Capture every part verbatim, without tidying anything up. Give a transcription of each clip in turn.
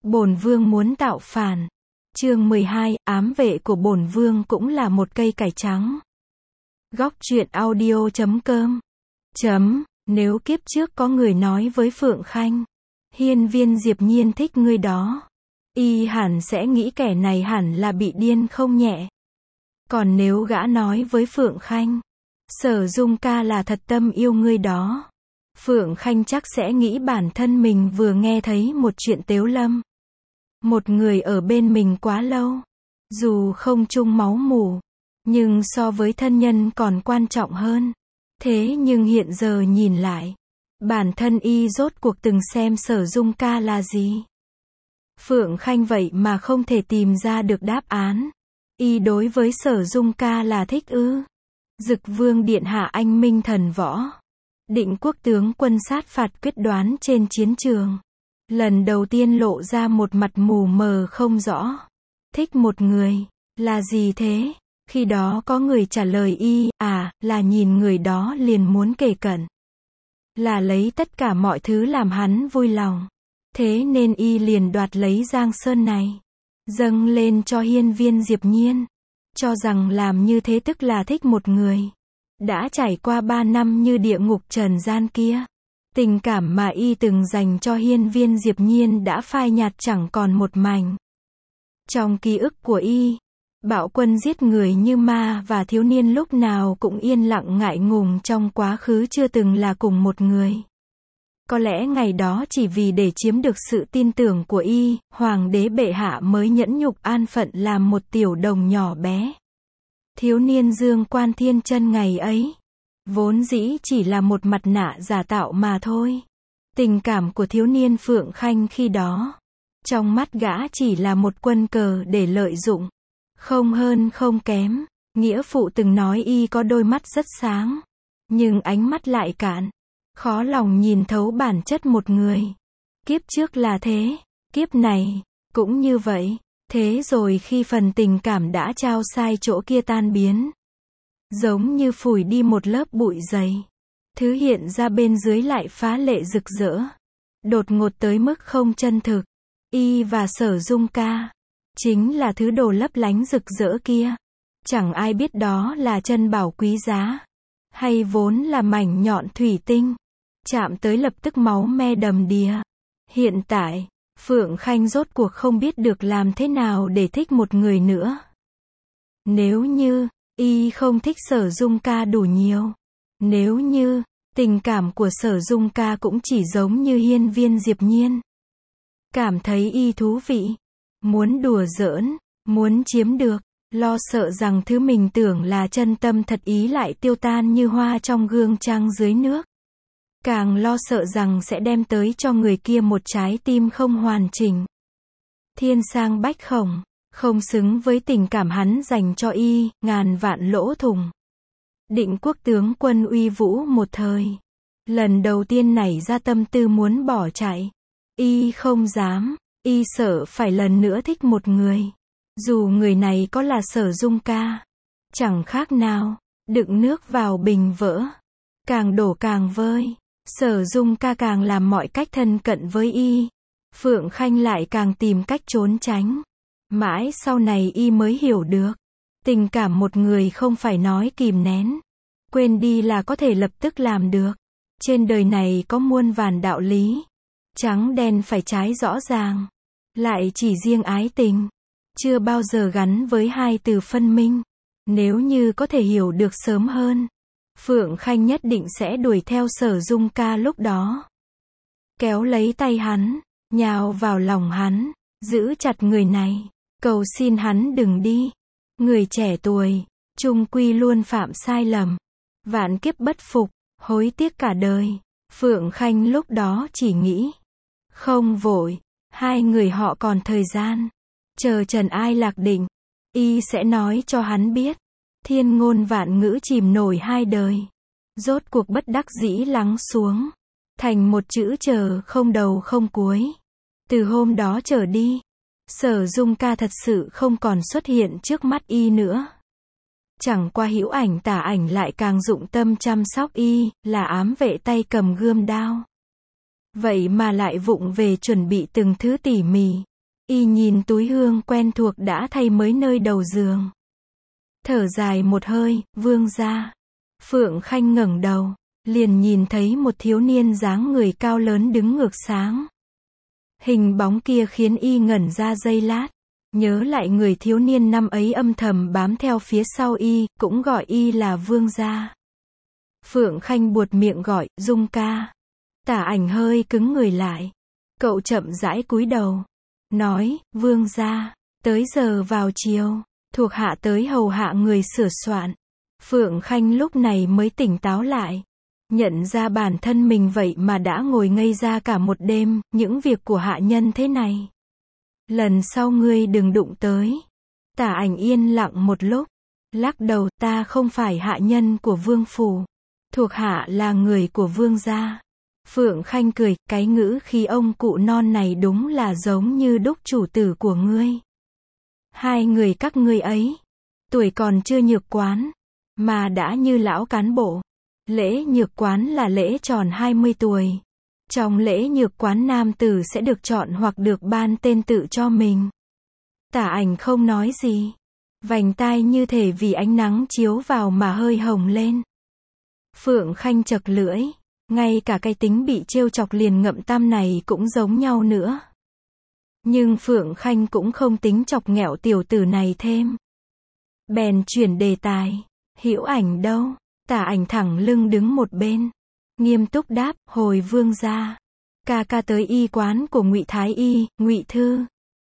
Bổn vương muốn tạo phản. Chương mười hai, ám vệ của bổn vương cũng là một cây cải trắng. Góc truyện audio chấm com. Chấm, nếu kiếp trước có người nói với Phượng Khanh, hiên viên Diệp Nhiên thích ngươi đó, y hẳn sẽ nghĩ kẻ này hẳn là bị điên không nhẹ. Còn nếu gã nói với Phượng Khanh, Sở Dung ca là thật tâm yêu ngươi đó, Phượng Khanh chắc sẽ nghĩ bản thân mình vừa nghe thấy một chuyện tếu lâm. Một người ở bên mình quá lâu, dù không chung máu mủ, nhưng so với thân nhân còn quan trọng hơn. Thế nhưng hiện giờ nhìn lại, bản thân y rốt cuộc từng xem Sở Dung ca là gì. Phượng Khanh vậy mà không thể tìm ra được đáp án. Y đối với Sở Dung ca là thích ư? Dực Vương điện hạ anh minh thần võ, Định Quốc tướng quân sát phạt quyết đoán trên chiến trường, lần đầu tiên lộ ra một mặt mù mờ không rõ. Thích một người, là gì thế? Khi đó có người trả lời y, à, là nhìn người đó liền muốn kề cận. Là lấy tất cả mọi thứ làm hắn vui lòng. Thế nên y liền đoạt lấy Giang Sơn này, dâng lên cho hiên viên Diệp Nhiên. Cho rằng làm như thế tức là thích một người đã trải qua ba năm như địa ngục trần gian kia. Tình cảm mà y từng dành cho hiên viên Diệp Nhiên đã phai nhạt chẳng còn một mảnh. Trong ký ức của y, bạo quân giết người như ma và thiếu niên lúc nào cũng yên lặng ngại ngùng trong quá khứ chưa từng là cùng một người. Có lẽ ngày đó chỉ vì để chiếm được sự tin tưởng của y, hoàng đế bệ hạ mới nhẫn nhục an phận làm một tiểu đồng nhỏ bé. Thiếu niên Dương Quan Thiên Chân ngày ấy, vốn dĩ chỉ là một mặt nạ giả tạo mà thôi. Tình cảm của thiếu niên Phượng Khanh khi đó, trong mắt gã chỉ là một quân cờ để lợi dụng. Không hơn không kém, nghĩa phụ từng nói y có đôi mắt rất sáng, nhưng ánh mắt lại cạn. Khó lòng nhìn thấu bản chất một người. Kiếp trước là thế, kiếp này cũng như vậy. Thế rồi khi phần tình cảm đã trao sai chỗ kia tan biến, giống như phủi đi một lớp bụi dày, thứ hiện ra bên dưới lại phá lệ rực rỡ, đột ngột tới mức không chân thực. Y và Sở Dung ca chính là thứ đồ lấp lánh rực rỡ kia. Chẳng ai biết đó là chân bảo quý giá, hay vốn là mảnh nhọn thủy tinh, chạm tới lập tức máu me đầm đìa. Hiện tại, Phượng Khanh rốt cuộc không biết được làm thế nào để thích một người nữa. Nếu như, y không thích Sở Dung ca đủ nhiều. Nếu như, tình cảm của Sở Dung ca cũng chỉ giống như hiên viên Diệp Nhiên. Cảm thấy y thú vị, muốn đùa giỡn, muốn chiếm được, lo sợ rằng thứ mình tưởng là chân tâm thật ý lại tiêu tan như hoa trong gương trăng dưới nước. Càng lo sợ rằng sẽ đem tới cho người kia một trái tim không hoàn chỉnh. Thiên sang bách khổng, không xứng với tình cảm hắn dành cho y, ngàn vạn lỗ thủng. Định Quốc tướng quân uy vũ một thời, lần đầu tiên nảy ra tâm tư muốn bỏ chạy. Y không dám, y sợ phải lần nữa thích một người. Dù người này có là Sở Dung ca, chẳng khác nào đựng nước vào bình vỡ, càng đổ càng vơi. Sở Dung ca càng làm mọi cách thân cận với y, Phượng Khanh lại càng tìm cách trốn tránh. Mãi sau này y mới hiểu được, tình cảm một người không phải nói kìm nén, quên đi là có thể lập tức làm được. Trên đời này có muôn vàn đạo lý, trắng đen phải trái rõ ràng, lại chỉ riêng ái tình, chưa bao giờ gắn với hai từ phân minh. Nếu như có thể hiểu được sớm hơn, Phượng Khanh nhất định sẽ đuổi theo Sở Dung ca lúc đó. Kéo lấy tay hắn, nhào vào lòng hắn, giữ chặt người này, cầu xin hắn đừng đi. Người trẻ tuổi, chung quy luôn phạm sai lầm, vạn kiếp bất phục, hối tiếc cả đời. Phượng Khanh lúc đó chỉ nghĩ, không vội, hai người họ còn thời gian, chờ Trần Ai lạc định, y sẽ nói cho hắn biết. Thiên ngôn vạn ngữ chìm nổi hai đời, rốt cuộc bất đắc dĩ lắng xuống, thành một chữ chờ không đầu không cuối. Từ hôm đó trở đi, Sở Dung ca thật sự không còn xuất hiện trước mắt y nữa. Chẳng qua hữu ảnh tả ảnh lại càng dụng tâm chăm sóc y, là ám vệ tay cầm gươm đao. Vậy mà lại vụng về chuẩn bị từng thứ tỉ mỉ. Y nhìn túi hương quen thuộc đã thay mới nơi đầu giường. Thở dài một hơi, vương gia. Phượng Khanh ngẩng đầu, liền nhìn thấy một thiếu niên dáng người cao lớn đứng ngược sáng. Hình bóng kia khiến y ngẩn ra giây lát, nhớ lại người thiếu niên năm ấy âm thầm bám theo phía sau y, cũng gọi y là vương gia. Phượng Khanh buột miệng gọi, Dung ca. Tả Ảnh hơi cứng người lại. Cậu chậm rãi cúi đầu, nói, vương gia, tới giờ vào chiều, thuộc hạ tới hầu hạ người sửa soạn. Phượng Khanh lúc này mới tỉnh táo lại, nhận ra bản thân mình vậy mà đã ngồi ngây ra cả một đêm, những việc của hạ nhân thế này. Lần sau ngươi đừng đụng tới. Tả Ảnh yên lặng một lúc, lắc đầu, ta không phải hạ nhân của vương phủ, thuộc hạ là người của vương gia. Phượng Khanh cười, cái ngữ khi ông cụ non này đúng là giống như đúc chủ tử của ngươi. Hai người các ngươi ấy, tuổi còn chưa nhược quán, mà đã như lão cán bộ. Lễ nhược quán là lễ tròn hai mươi tuổi. Trong lễ nhược quán nam tử sẽ được chọn hoặc được ban tên tự cho mình. Tả Ảnh không nói gì. Vành tai như thể vì ánh nắng chiếu vào mà hơi hồng lên. Phượng Khanh chật lưỡi. Ngay cả cái tính bị trêu chọc liền ngậm tam này cũng giống nhau nữa. Nhưng Phượng Khanh cũng không tính chọc nghẹo tiểu tử này thêm. Bèn chuyển đề tài. Hữu Ảnh đâu? Tả Ảnh thẳng lưng đứng một bên, nghiêm túc đáp, hồi vương gia, ca ca tới y quán của Ngụy Thái Y, Ngụy Thư.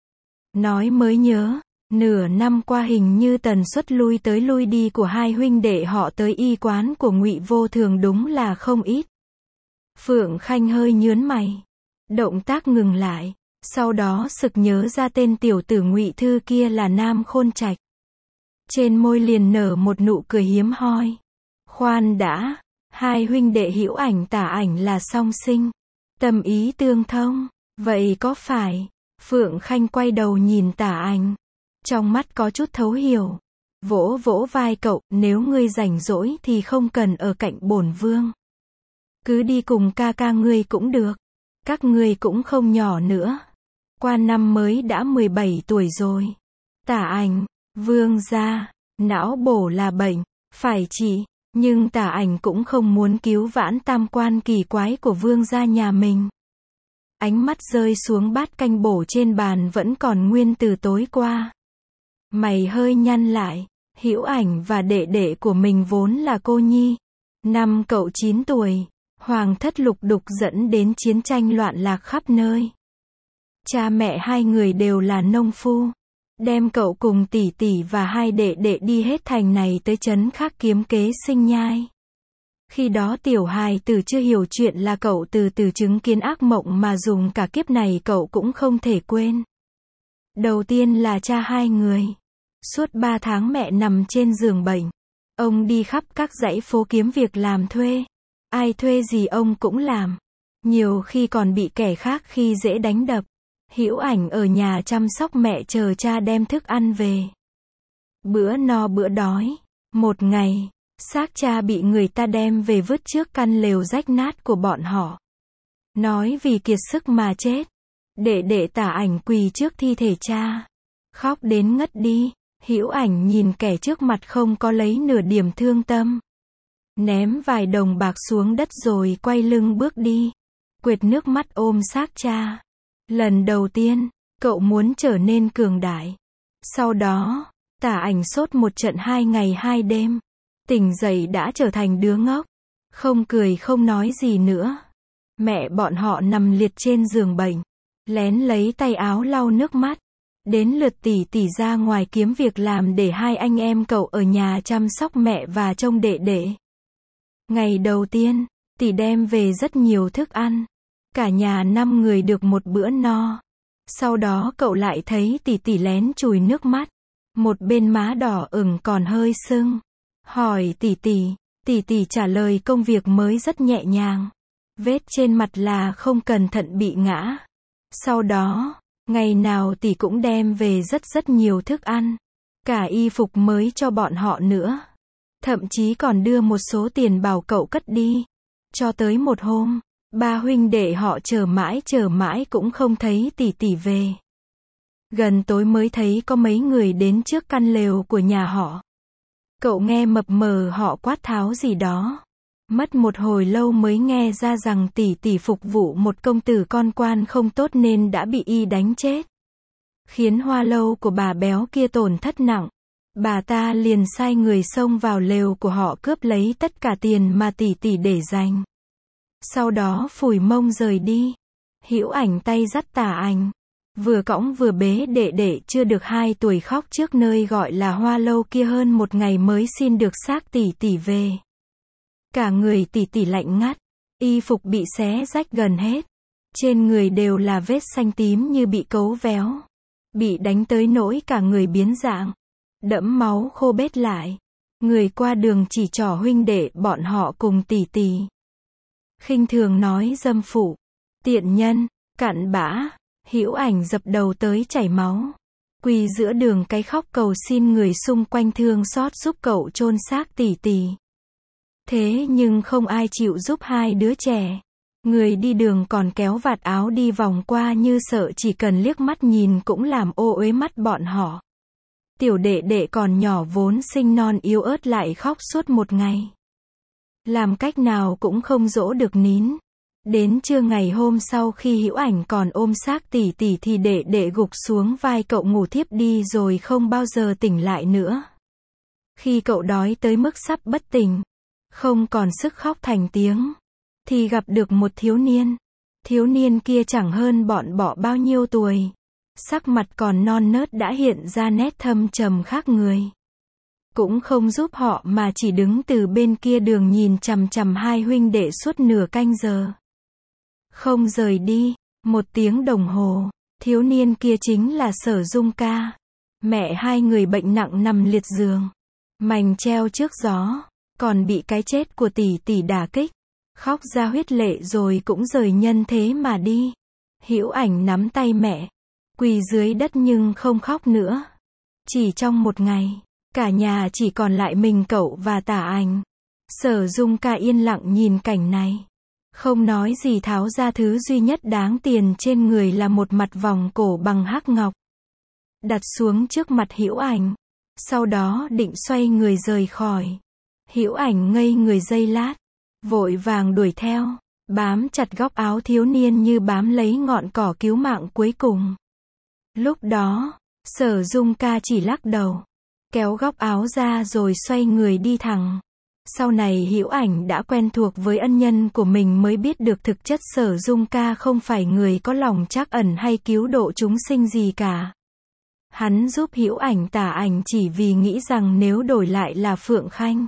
Nói mới nhớ, nửa năm qua hình như tần suất lui tới lui đi của hai huynh đệ họ tới y quán của Ngụy Vô Thường đúng là không ít. Phượng Khanh hơi nhướng mày, động tác ngừng lại, sau đó sực nhớ ra tên tiểu tử Ngụy Thư kia là Nam Khôn Trạch. Trên môi liền nở một nụ cười hiếm hoi. Khoan đã, hai huynh đệ Hữu Ảnh Tả Ảnh là song sinh, tâm ý tương thông, vậy có phải? Phượng Khanh quay đầu nhìn Tả Ảnh, trong mắt có chút thấu hiểu, vỗ vỗ vai cậu, nếu ngươi rảnh rỗi thì không cần ở cạnh bổn vương, cứ đi cùng ca ca ngươi cũng được, các ngươi cũng không nhỏ nữa, qua năm mới đã mười bảy tuổi rồi. Tả Ảnh, vương gia, não bổ là bệnh, phải trị. Nhưng Tả Ảnh cũng không muốn cứu vãn tam quan kỳ quái của vương gia nhà mình. Ánh mắt rơi xuống bát canh bổ trên bàn vẫn còn nguyên từ tối qua. Mày hơi nhăn lại, Hữu Ảnh và đệ đệ của mình vốn là cô nhi. Năm cậu chín tuổi, hoàng thất lục đục dẫn đến chiến tranh loạn lạc khắp nơi. Cha mẹ hai người đều là nông phu. Đem cậu cùng tỷ tỷ và hai đệ đệ đi hết thành này tới trấn khác kiếm kế sinh nhai. Khi đó tiểu hài tử chưa hiểu chuyện là cậu từ từ chứng kiến ác mộng mà dùng cả kiếp này cậu cũng không thể quên. Đầu tiên là cha hai người. Suốt ba tháng mẹ nằm trên giường bệnh. Ông đi khắp các dãy phố kiếm việc làm thuê. Ai thuê gì ông cũng làm. Nhiều khi còn bị kẻ khác khi dễ đánh đập. Hữu Ảnh ở nhà chăm sóc mẹ chờ cha đem thức ăn về. Bữa no bữa đói. Một ngày, xác cha bị người ta đem về vứt trước căn lều rách nát của bọn họ. Nói vì kiệt sức mà chết. Đệ đệ Tả Ảnh quỳ trước thi thể cha. Khóc đến ngất đi. Hữu Ảnh nhìn kẻ trước mặt không có lấy nửa điểm thương tâm. Ném vài đồng bạc xuống đất rồi quay lưng bước đi. Quệt nước mắt ôm xác cha. Lần đầu tiên, cậu muốn trở nên cường đại. Sau đó, Tả Ảnh sốt một trận hai ngày hai đêm. Tỉnh dậy đã trở thành đứa ngốc. Không cười không nói gì nữa. Mẹ bọn họ nằm liệt trên giường bệnh. Lén lấy tay áo lau nước mắt. Đến lượt tỷ tỷ ra ngoài kiếm việc làm để hai anh em cậu ở nhà chăm sóc mẹ và trông đệ đệ. Ngày đầu tiên, tỷ đem về rất nhiều thức ăn. Cả nhà năm người được một bữa no. Sau đó cậu lại thấy tỷ tỷ lén chùi nước mắt. Một bên má đỏ ửng còn hơi sưng. Hỏi tỷ tỷ, tỷ tỷ trả lời công việc mới rất nhẹ nhàng. Vết trên mặt là không cẩn thận bị ngã. Sau đó, ngày nào tỷ cũng đem về rất rất nhiều thức ăn. Cả y phục mới cho bọn họ nữa. Thậm chí còn đưa một số tiền bảo cậu cất đi. Cho tới một hôm, ba huynh đệ họ chờ mãi chờ mãi cũng không thấy tỷ tỷ về. Gần tối mới thấy có mấy người đến trước căn lều của nhà họ. Cậu nghe mập mờ họ quát tháo gì đó. Mất một hồi lâu mới nghe ra rằng tỷ tỷ phục vụ một công tử con quan không tốt nên đã bị y đánh chết. Khiến hoa lâu của bà béo kia tổn thất nặng. Bà ta liền sai người xông vào lều của họ cướp lấy tất cả tiền mà tỷ tỷ để dành. Sau đó phủi mông rời đi. Hữu Ảnh tay dắt Tả Ảnh. Vừa cõng vừa bế đệ đệ chưa được hai tuổi khóc trước nơi gọi là hoa lâu kia hơn một ngày mới xin được xác tỷ tỷ về. Cả người tỷ tỷ lạnh ngắt. Y phục bị xé rách gần hết. Trên người đều là vết xanh tím như bị cấu véo. Bị đánh tới nỗi cả người biến dạng. Đẫm máu khô bết lại. Người qua đường chỉ trỏ huynh đệ bọn họ cùng tỷ tỷ. Khinh thường nói dâm phụ. Tiện nhân, cặn bã. Hữu Ảnh dập đầu tới chảy máu. Quỳ giữa đường cái khóc cầu xin người xung quanh thương xót giúp cậu chôn xác tỷ tỷ. Thế nhưng không ai chịu giúp hai đứa trẻ. Người đi đường còn kéo vạt áo đi vòng qua như sợ chỉ cần liếc mắt nhìn cũng làm ô uế mắt bọn họ. Tiểu đệ đệ còn nhỏ vốn sinh non yếu ớt lại khóc suốt một ngày. Làm cách nào cũng không dỗ được nín. Đến trưa ngày hôm sau khi Hữu Ảnh còn ôm xác tỷ tỷ thì đệ đệ gục xuống vai cậu ngủ thiếp đi rồi không bao giờ tỉnh lại nữa. Khi cậu đói tới mức sắp bất tỉnh, không còn sức khóc thành tiếng, thì gặp được một thiếu niên. Thiếu niên kia chẳng hơn bọn bọ bao nhiêu tuổi. Sắc mặt còn non nớt đã hiện ra nét thâm trầm khác người. Cũng không giúp họ mà chỉ đứng từ bên kia đường nhìn chằm chằm hai huynh đệ suốt nửa canh giờ. Không rời đi, một tiếng đồng hồ, thiếu niên kia chính là Sở Dung Ca. Mẹ hai người bệnh nặng nằm liệt giường. Mành treo trước gió, còn bị cái chết của tỷ tỷ đả kích. Khóc ra huyết lệ rồi cũng rời nhân thế mà đi. Hữu Ảnh nắm tay mẹ, quỳ dưới đất nhưng không khóc nữa. Chỉ trong một ngày, cả nhà chỉ còn lại mình cậu và Tả Ảnh. Sở Dung Ca yên lặng nhìn cảnh này. Không nói gì tháo ra thứ duy nhất đáng tiền trên người là một mặt vòng cổ bằng hắc ngọc. Đặt xuống trước mặt Hữu Ảnh. Sau đó định xoay người rời khỏi. Hữu Ảnh ngây người giây lát. Vội vàng đuổi theo. Bám chặt góc áo thiếu niên như bám lấy ngọn cỏ cứu mạng cuối cùng. Lúc đó, Sở Dung Ca chỉ lắc đầu. Kéo góc áo ra rồi xoay người đi thẳng. Sau này Hữu Ảnh đã quen thuộc với ân nhân của mình mới biết được thực chất Sở Dung Ca không phải người có lòng trắc ẩn hay cứu độ chúng sinh gì cả. Hắn giúp Hữu Ảnh Tả Ảnh chỉ vì nghĩ rằng nếu đổi lại là Phượng Khanh,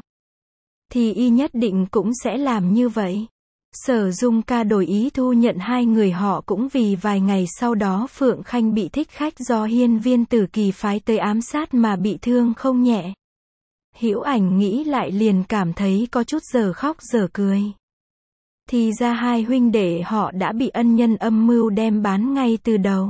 thì y nhất định cũng sẽ làm như vậy. Sở Dung Ca đổi ý thu nhận hai người họ cũng vì vài ngày sau đó Phượng Khanh bị thích khách do Hiên Viên Tử Kỳ phái tới ám sát mà bị thương không nhẹ. Hữu Ảnh nghĩ lại liền cảm thấy có chút giờ khóc giờ cười. Thì ra hai huynh đệ họ đã bị ân nhân âm mưu đem bán ngay từ đầu.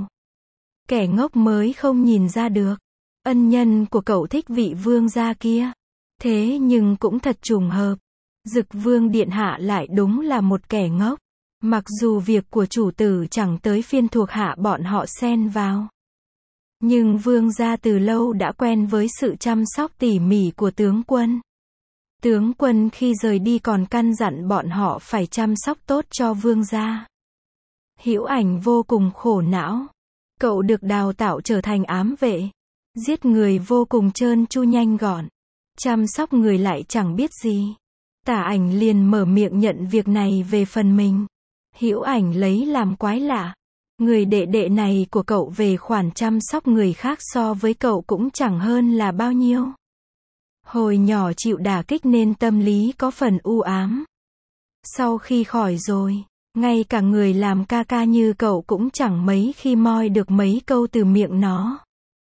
Kẻ ngốc mới không nhìn ra được. Ân nhân của cậu thích vị vương gia kia. Thế nhưng cũng thật trùng hợp. Dực Vương Điện Hạ lại đúng là một kẻ ngốc. Mặc dù việc của chủ tử chẳng tới phiên thuộc hạ bọn họ xen vào. Nhưng vương gia từ lâu đã quen với sự chăm sóc tỉ mỉ của tướng quân. Tướng quân khi rời đi còn căn dặn bọn họ phải chăm sóc tốt cho vương gia. Hữu Ảnh vô cùng khổ não. Cậu được đào tạo trở thành ám vệ. Giết người vô cùng trơn tru nhanh gọn. Chăm sóc người lại chẳng biết gì. Tả Ảnh liền mở miệng nhận việc này về phần mình. Hữu Ảnh lấy làm quái lạ. Người đệ đệ này của cậu về khoản chăm sóc người khác so với cậu cũng chẳng hơn là bao nhiêu. Hồi nhỏ chịu đả kích nên tâm lý có phần u ám. Sau khi khỏi rồi, ngay cả người làm ca ca như cậu cũng chẳng mấy khi moi được mấy câu từ miệng nó.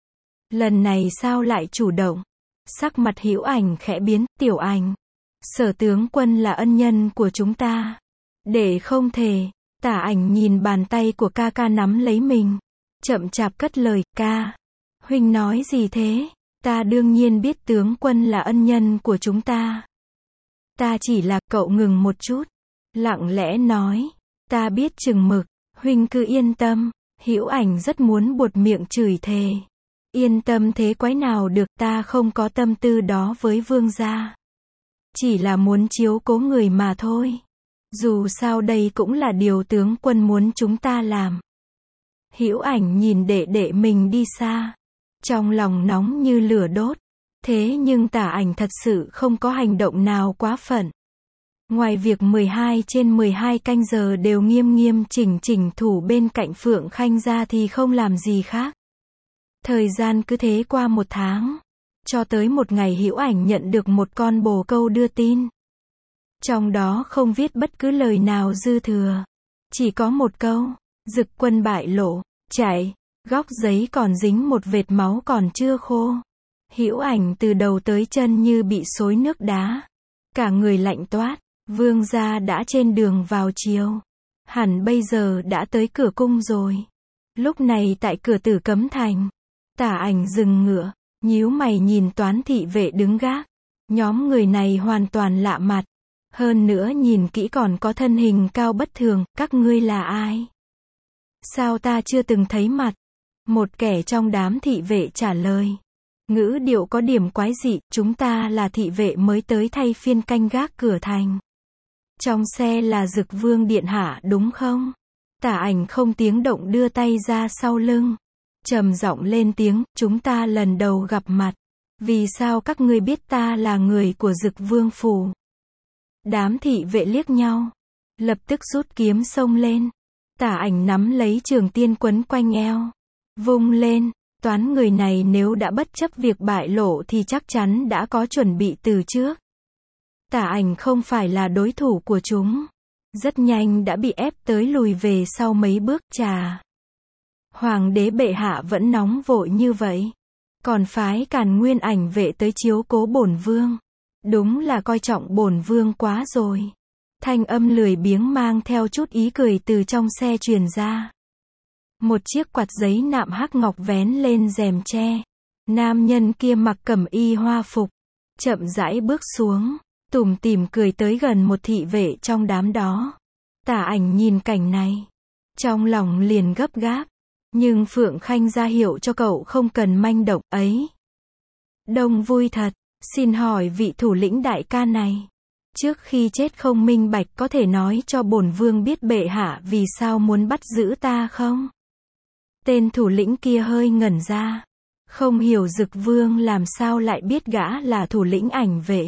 Lần này sao lại chủ động? Sắc mặt Hữu Ảnh khẽ biến. Tiểu Ảnh, Sở tướng quân là ân nhân của chúng ta. Để không thể. Tả Ảnh nhìn bàn tay của ca ca nắm lấy mình. Chậm chạp cất lời. Ca, huynh nói gì thế? Ta đương nhiên biết tướng quân là ân nhân của chúng ta. Ta chỉ là. Cậu ngừng một chút. Lặng lẽ nói. Ta biết chừng mực. Huynh cứ yên tâm. Hữu Ảnh rất muốn buột miệng chửi thề. Yên tâm thế quái nào được, ta không có tâm tư đó với vương gia. Chỉ là muốn chiếu cố người mà thôi. Dù sao đây cũng là điều tướng quân muốn chúng ta làm. Hữu Ảnh nhìn đệ đệ mình đi xa. Trong lòng nóng như lửa đốt. Thế nhưng Tả Ảnh thật sự không có hành động nào quá phận. Ngoài việc mười hai trên mười hai canh giờ đều nghiêm nghiêm chỉnh chỉnh thủ bên cạnh Phượng Khanh ra thì không làm gì khác. Thời gian cứ thế qua một tháng. Cho tới một ngày Hữu Ảnh nhận được một con bồ câu đưa tin. Trong đó không viết bất cứ lời nào dư thừa. Chỉ có một câu, Dực quân bại lộ, chạy. Góc giấy còn dính một vệt máu còn chưa khô. Hữu Ảnh từ đầu tới chân như bị xối nước đá. Cả người lạnh toát. Vương gia đã trên đường vào chiều. Hẳn bây giờ đã tới cửa cung rồi. Lúc này tại cửa Tử Cấm Thành. Tả Ảnh dừng ngựa. Nhíu mày nhìn toán thị vệ đứng gác. Nhóm người này hoàn toàn lạ mặt. Hơn nữa nhìn kỹ còn có thân hình cao bất thường. Các ngươi là ai? Sao ta chưa từng thấy mặt? Một kẻ trong đám thị vệ trả lời. Ngữ điệu có điểm quái dị. Chúng ta là thị vệ mới tới thay phiên canh gác cửa thành. Trong xe là Dực Vương điện hạ đúng không? Tả Ảnh không tiếng động đưa tay ra sau lưng. Trầm giọng lên tiếng, chúng ta lần đầu gặp mặt. Vì sao các ngươi biết ta là người của Dực Vương phủ? Đám thị vệ liếc nhau. Lập tức rút kiếm xông lên. Tả Ảnh nắm lấy trường tiên quấn quanh eo. Vung lên. Toán người này nếu đã bất chấp việc bại lộ thì chắc chắn đã có chuẩn bị từ trước. Tả Ảnh không phải là đối thủ của chúng. Rất nhanh đã bị ép tới lùi về sau mấy bước. Chà. Hoàng đế bệ hạ vẫn nóng vội như vậy. Còn phái Càn Nguyên Ảnh vệ tới chiếu cố bổn vương. Đúng là coi trọng bổn vương quá rồi. Thanh âm lười biếng mang theo chút ý cười từ trong xe truyền ra. Một chiếc quạt giấy nạm hắc ngọc vén lên rèm tre. Nam nhân kia mặc cẩm y hoa phục. Chậm rãi bước xuống. Tủm tỉm cười tới gần một thị vệ trong đám đó. Tả Ảnh nhìn cảnh này. Trong lòng liền gấp gáp. Nhưng Phượng Khanh ra hiệu cho cậu không cần manh động ấy. Đông vui thật. Xin hỏi vị thủ lĩnh đại ca này. Trước khi chết không minh bạch có thể nói cho bổn vương biết bệ hạ vì sao muốn bắt giữ ta không? Tên thủ lĩnh kia hơi ngẩn ra. Không hiểu Dực Vương làm sao lại biết gã là thủ lĩnh Ảnh vệ.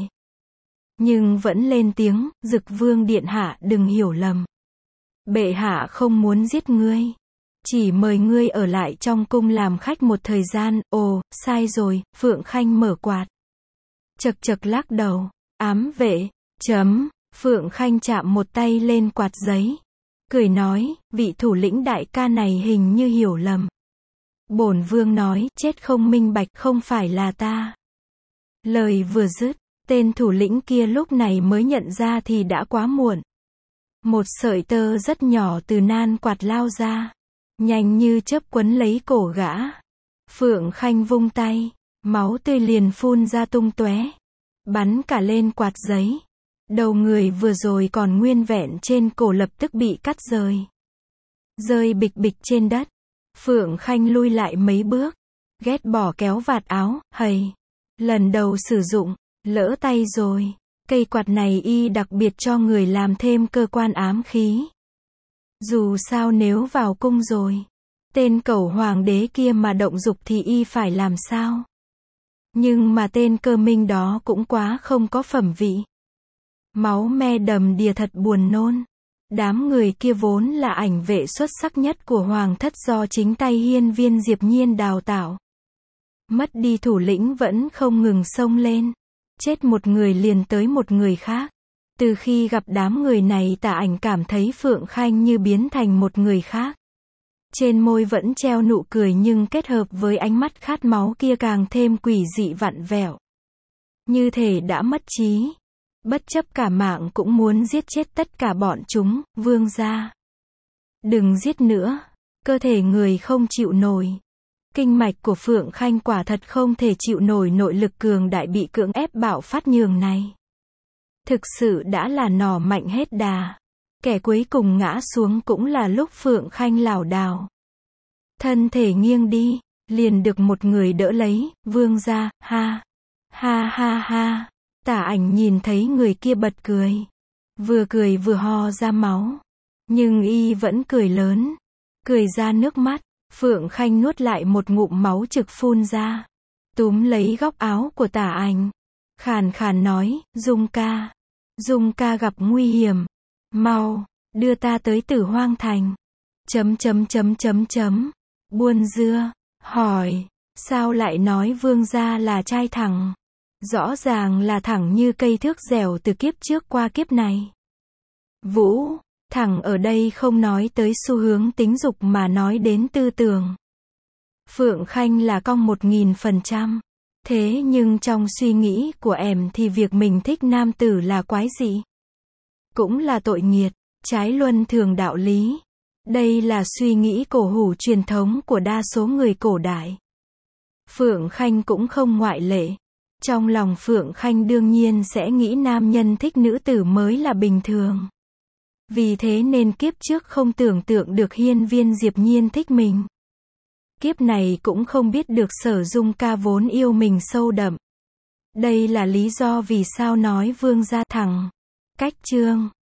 Nhưng vẫn lên tiếng, Dực Vương điện hạ đừng hiểu lầm. Bệ hạ không muốn giết ngươi. Chỉ mời ngươi ở lại trong cung làm khách một thời gian. Ồ, sai rồi, Phượng Khanh mở quạt. Chật chật lắc đầu. Ám vệ, chấm, Phượng Khanh chạm một tay lên quạt giấy. Cười nói, vị thủ lĩnh đại ca này hình như hiểu lầm. Bổn vương nói, chết không minh bạch không phải là ta. Lời vừa dứt, tên thủ lĩnh kia lúc này mới nhận ra thì đã quá muộn. Một sợi tơ rất nhỏ từ nan quạt lao ra. Nhanh như chớp quấn lấy cổ gã. Phượng Khanh vung tay. Máu tươi liền phun ra tung tóe. Bắn cả lên quạt giấy. Đầu người vừa rồi còn nguyên vẹn trên cổ lập tức bị cắt rời. Rơi bịch bịch trên đất. Phượng Khanh lui lại mấy bước. Ghét bỏ kéo vạt áo, hầy. Lần đầu sử dụng, lỡ tay rồi. Cây quạt này y đặc biệt cho người làm thêm cơ quan ám khí. Dù sao nếu vào cung rồi. Tên cẩu hoàng đế kia mà động dục thì y phải làm sao? Nhưng mà tên Cơ Minh đó cũng quá không có phẩm vị. Máu me đầm đìa thật buồn nôn. Đám người kia vốn là ảnh vệ xuất sắc nhất của hoàng thất do chính tay hiên viên Diệp Nhiên đào tạo. Mất đi thủ lĩnh vẫn không ngừng xông lên. Chết một người liền tới một người khác. Từ khi gặp đám người này Tả Ảnh cảm thấy Phượng Khanh như biến thành một người khác. Trên môi vẫn treo nụ cười nhưng kết hợp với ánh mắt khát máu kia càng thêm quỷ dị vặn vẹo. Như thể đã mất trí. Bất chấp cả mạng cũng muốn giết chết tất cả bọn chúng, vương gia. Đừng giết nữa. Cơ thể người không chịu nổi. Kinh mạch của Phượng Khanh quả thật không thể chịu nổi nội lực cường đại bị cưỡng ép bạo phát nhường này. Thực sự đã là nỏ mạnh hết đà. Kẻ cuối cùng ngã xuống cũng là lúc Phượng Khanh lảo đảo. thân thể nghiêng đi, liền được một người đỡ lấy, vương gia, ha, ha ha ha. Tả Ảnh nhìn thấy người kia bật cười. Vừa cười vừa ho ra máu. Nhưng y vẫn cười lớn. Cười ra nước mắt. Phượng Khanh nuốt lại một ngụm máu trực phun ra. Túm lấy góc áo của Tả Ảnh. Khàn khàn nói, Dung ca. Dung ca gặp nguy hiểm. Mau, đưa ta tới Tử Hoang Thành. Chấm chấm chấm chấm chấm. Buôn dưa, hỏi, sao lại nói vương gia là trai thẳng? Rõ ràng là thẳng như cây thước dẻo từ kiếp trước qua kiếp này. Vũ, thẳng ở đây không nói tới xu hướng tính dục mà nói đến tư tưởng. Phượng Khanh là cong một nghìn phần trăm. Thế nhưng trong suy nghĩ của em thì việc mình thích nam tử là quái dị. Cũng là tội nghiệt, trái luân thường đạo lý. Đây là suy nghĩ cổ hủ truyền thống của đa số người cổ đại. Phượng Khanh cũng không ngoại lệ. Trong lòng Phượng Khanh đương nhiên sẽ nghĩ nam nhân thích nữ tử mới là bình thường. Vì thế nên kiếp trước không tưởng tượng được Hiên Viên Diệp Nhiên thích mình. Kiếp này cũng không biết được Sở Dung ca vốn yêu mình sâu đậm. Đây là lý do vì sao nói vương gia thẳng. Cách chương